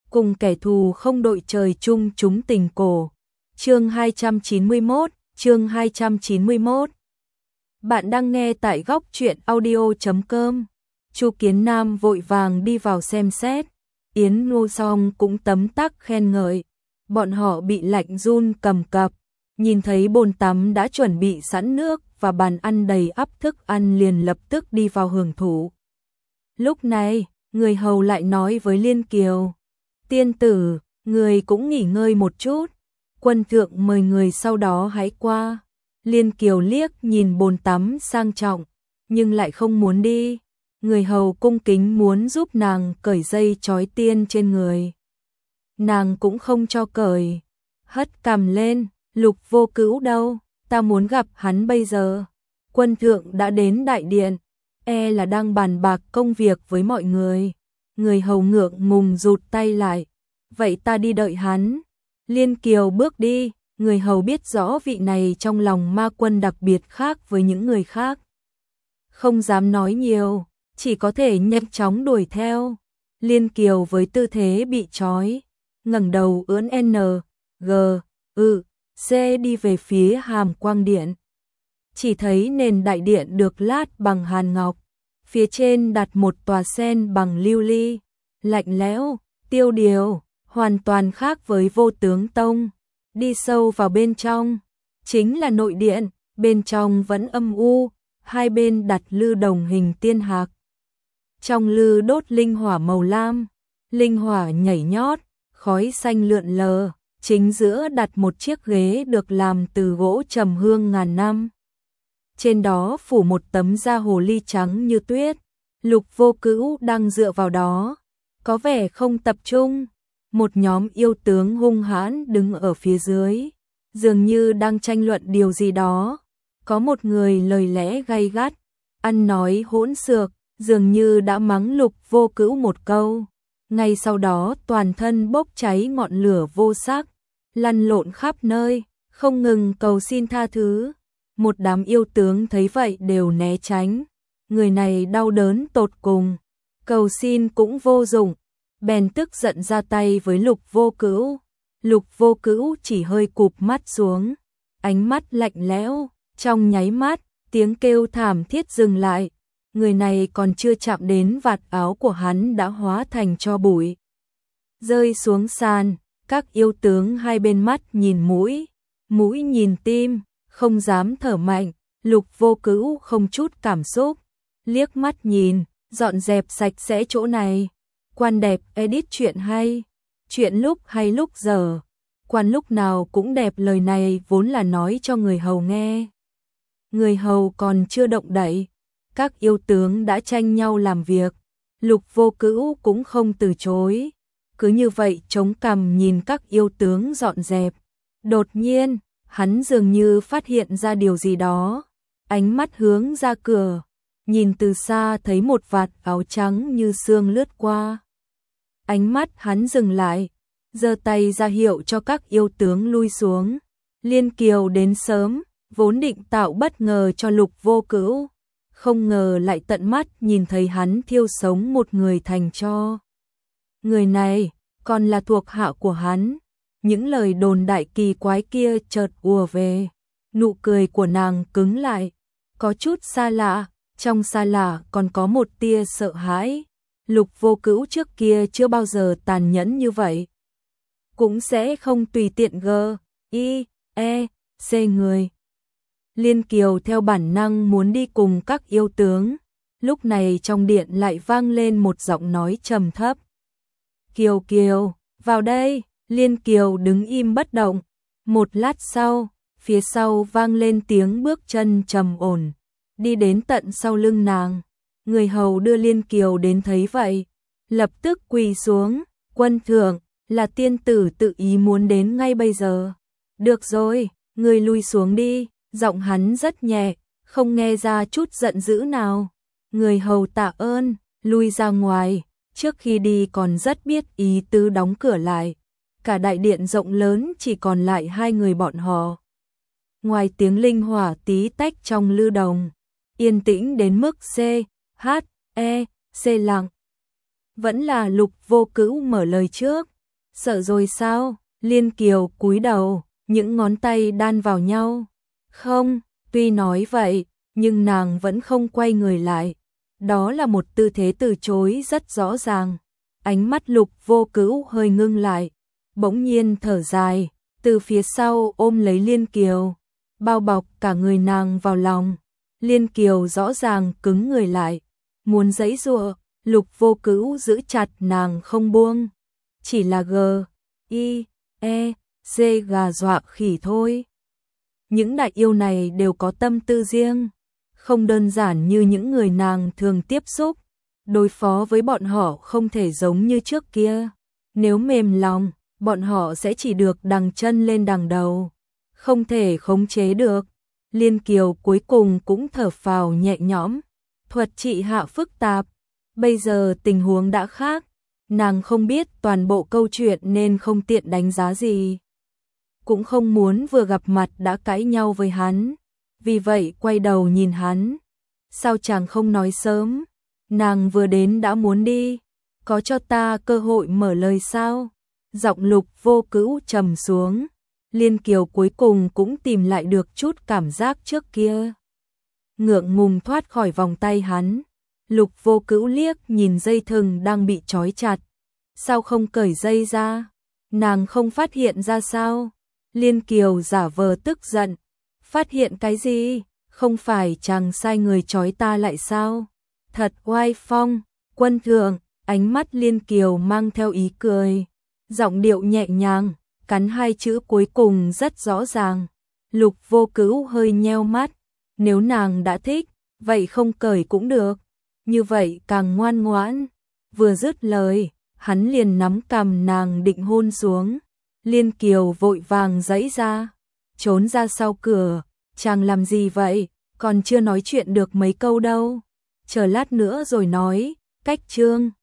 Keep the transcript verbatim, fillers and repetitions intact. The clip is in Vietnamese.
cùng kẻ thù không đội trời chung chúng tình cổ. Chương hai trăm chín mươi mốt, chương hai trăm chín mươi mốt. Bạn đang nghe tại góc truyện audio chấm com. Chu Kiến Nam vội vàng đi vào xem xét, Yến Ngô Song cũng tấm tắc khen ngợi. Bọn họ bị lạnh run cầm cập, nhìn thấy bồn tắm đã chuẩn bị sẵn nước và bàn ăn đầy ắp thức ăn liền lập tức đi vào hưởng thụ. Lúc này, người hầu lại nói với Liên Kiều, tiên tử, người cũng nghỉ ngơi một chút, quân thượng mời người sau đó hãy qua. Liên Kiều liếc nhìn bồn tắm sang trọng, nhưng lại không muốn đi. Người hầu cung kính muốn giúp nàng cởi dây trói tiên trên người. Nàng cũng không cho cởi, hất cằm lên, Lục Vô Cữu đâu, ta muốn gặp hắn bây giờ. Quân thượng đã đến đại điện, e là đang bàn bạc công việc với mọi người. Người hầu ngượng ngùng rụt tay lại, vậy ta đi đợi hắn. Liên Kiều bước đi, người hầu biết rõ vị này trong lòng ma quân đặc biệt khác với những người khác. Không dám nói nhiều, chỉ có thể nhanh chóng đuổi theo. Liên Kiều với tư thế bị trói, ngẩng đầu ưỡn N, G, ư, C đi về phía Hàm Quang Điện. Chỉ thấy nền đại điện được lát bằng hàn ngọc, phía trên đặt một tòa sen bằng lưu ly, lạnh lẽo, tiêu điều, hoàn toàn khác với Vô Tướng Tông. Đi sâu vào bên trong, chính là nội điện, bên trong vẫn âm u, hai bên đặt lư đồng hình tiên hạc. Trong lư đốt linh hỏa màu lam, linh hỏa nhảy nhót, khói xanh lượn lờ, chính giữa đặt một chiếc ghế được làm từ gỗ trầm hương ngàn năm. Trên đó phủ một tấm da hồ ly trắng như tuyết, Lục Vô Cữu đang dựa vào đó, có vẻ không tập trung. Một nhóm yêu tướng hung hãn đứng ở phía dưới, dường như đang tranh luận điều gì đó. Có một người lời lẽ gay gắt, ăn nói hỗn xược, dường như đã mắng Lục Vô Cữu một câu. Ngay sau đó toàn thân bốc cháy ngọn lửa vô sắc, lăn lộn khắp nơi, không ngừng cầu xin tha thứ. Một đám yêu tướng thấy vậy đều né tránh. Người này đau đớn tột cùng, cầu xin cũng vô dụng, bèn tức giận ra tay với Lục Vô Cữu. Lục Vô Cữu chỉ hơi cụp mắt xuống, ánh mắt lạnh lẽo, trong nháy mắt, tiếng kêu thảm thiết dừng lại. Người này còn chưa chạm đến vạt áo của hắn đã hóa thành tro bụi, rơi xuống sàn. Các yêu tướng hai bên mắt nhìn mũi, mũi nhìn tim, không dám thở mạnh. Lục Vô Cữu không chút cảm xúc, liếc mắt nhìn, dọn dẹp sạch sẽ chỗ này. Quan đẹp edit chuyện hay, chuyện lúc hay lúc giờ, quan lúc nào cũng đẹp. Lời này vốn là nói cho người hầu nghe. Người hầu còn chưa động đậy, các yêu tướng đã tranh nhau làm việc. Lục Vô Cữu cũng không từ chối, cứ như vậy chống cằm nhìn các yêu tướng dọn dẹp. Đột nhiên, hắn dường như phát hiện ra điều gì đó, ánh mắt hướng ra cửa, nhìn từ xa thấy một vạt áo trắng như sương lướt qua. Ánh mắt hắn dừng lại, giơ tay ra hiệu cho các yêu tướng lui xuống. Liên Kiều đến sớm, vốn định tạo bất ngờ cho Lục Vô Cữu, không ngờ lại tận mắt nhìn thấy hắn thiêu sống một người thành tro. Người này còn là thuộc hạ của hắn. Những lời đồn đại kỳ quái kia chợt ùa về, nụ cười của nàng cứng lại, có chút xa lạ, trong xa lạ còn có một tia sợ hãi. Lục Vô Cữu trước kia chưa bao giờ tàn nhẫn như vậy, cũng sẽ không tùy tiện g, i, e, c người. Liên Kiều theo bản năng muốn đi cùng các yêu tướng. Lúc này trong điện lại vang lên một giọng nói trầm thấp. Kiều Kiều, vào đây. Liên Kiều đứng im bất động. Một lát sau, phía sau vang lên tiếng bước chân trầm ổn, đi đến tận sau lưng nàng. Người hầu đưa Liên Kiều đến thấy vậy, lập tức quỳ xuống. Quân thượng, là tiên tử tự ý muốn đến ngay bây giờ. Được rồi, người lui xuống đi. Giọng hắn rất nhẹ, không nghe ra chút giận dữ nào. Người hầu tạ ơn, lui ra ngoài. Trước khi đi còn rất biết ý tứ đóng cửa lại. Cả đại điện rộng lớn chỉ còn lại hai người bọn họ. Ngoài tiếng linh hỏa tí tách trong lư đồng, yên tĩnh đến mức C, H, E, C lặng. Vẫn là Lục Vô Cữu mở lời trước. Sợ rồi sao? Liên Kiều cúi đầu, những ngón tay đan vào nhau. Không, tuy nói vậy, nhưng nàng vẫn không quay người lại. Đó là một tư thế từ chối rất rõ ràng. Ánh mắt Lục Vô Cữu hơi ngưng lại, bỗng nhiên thở dài, từ phía sau ôm lấy Liên Kiều, bao bọc cả người nàng vào lòng. Liên Kiều rõ ràng cứng người lại, muốn giãy giụa, Lục Vô Cữu giữ chặt nàng không buông. Chỉ là G, I, E, D gà dọa khỉ thôi. Những đại yêu này đều có tâm tư riêng, không đơn giản như những người nàng thường tiếp xúc. Đối phó với bọn họ không thể giống như trước kia. Nếu mềm lòng, bọn họ sẽ chỉ được đằng chân lên đằng đầu, không thể khống chế được. Liên Kiều cuối cùng cũng thở phào nhẹ nhõm. Thuật trị hạ phức tạp, bây giờ tình huống đã khác. Nàng không biết toàn bộ câu chuyện nên không tiện đánh giá gì. Cũng không muốn vừa gặp mặt đã cãi nhau với hắn. Vì vậy quay đầu nhìn hắn. Sao chàng không nói sớm? Nàng vừa đến đã muốn đi. Có cho ta cơ hội mở lời sao? Giọng Lục Vô Cữu trầm xuống. Liên Kiều cuối cùng cũng tìm lại được chút cảm giác trước kia. Ngượng ngùng thoát khỏi vòng tay hắn. Lục Vô Cữu liếc nhìn dây thừng đang bị trói chặt. Sao không cởi dây ra? Nàng không phát hiện ra sao? Liên Kiều giả vờ tức giận. Phát hiện cái gì? Không phải chàng sai người trói ta lại sao? Thật oai phong, quân thượng. Ánh mắt Liên Kiều mang theo ý cười, giọng điệu nhẹ nhàng, cắn hai chữ cuối cùng rất rõ ràng. Lục Vô Cữu hơi nheo mắt, nếu nàng đã thích, vậy không cởi cũng được, như vậy càng ngoan ngoãn. Vừa dứt lời, hắn liền nắm cằm nàng định hôn xuống. Liên Kiều vội vàng giãy ra, trốn ra sau cửa. Chàng làm gì vậy? Còn chưa nói chuyện được mấy câu đâu. Chờ lát nữa rồi nói. Cách chương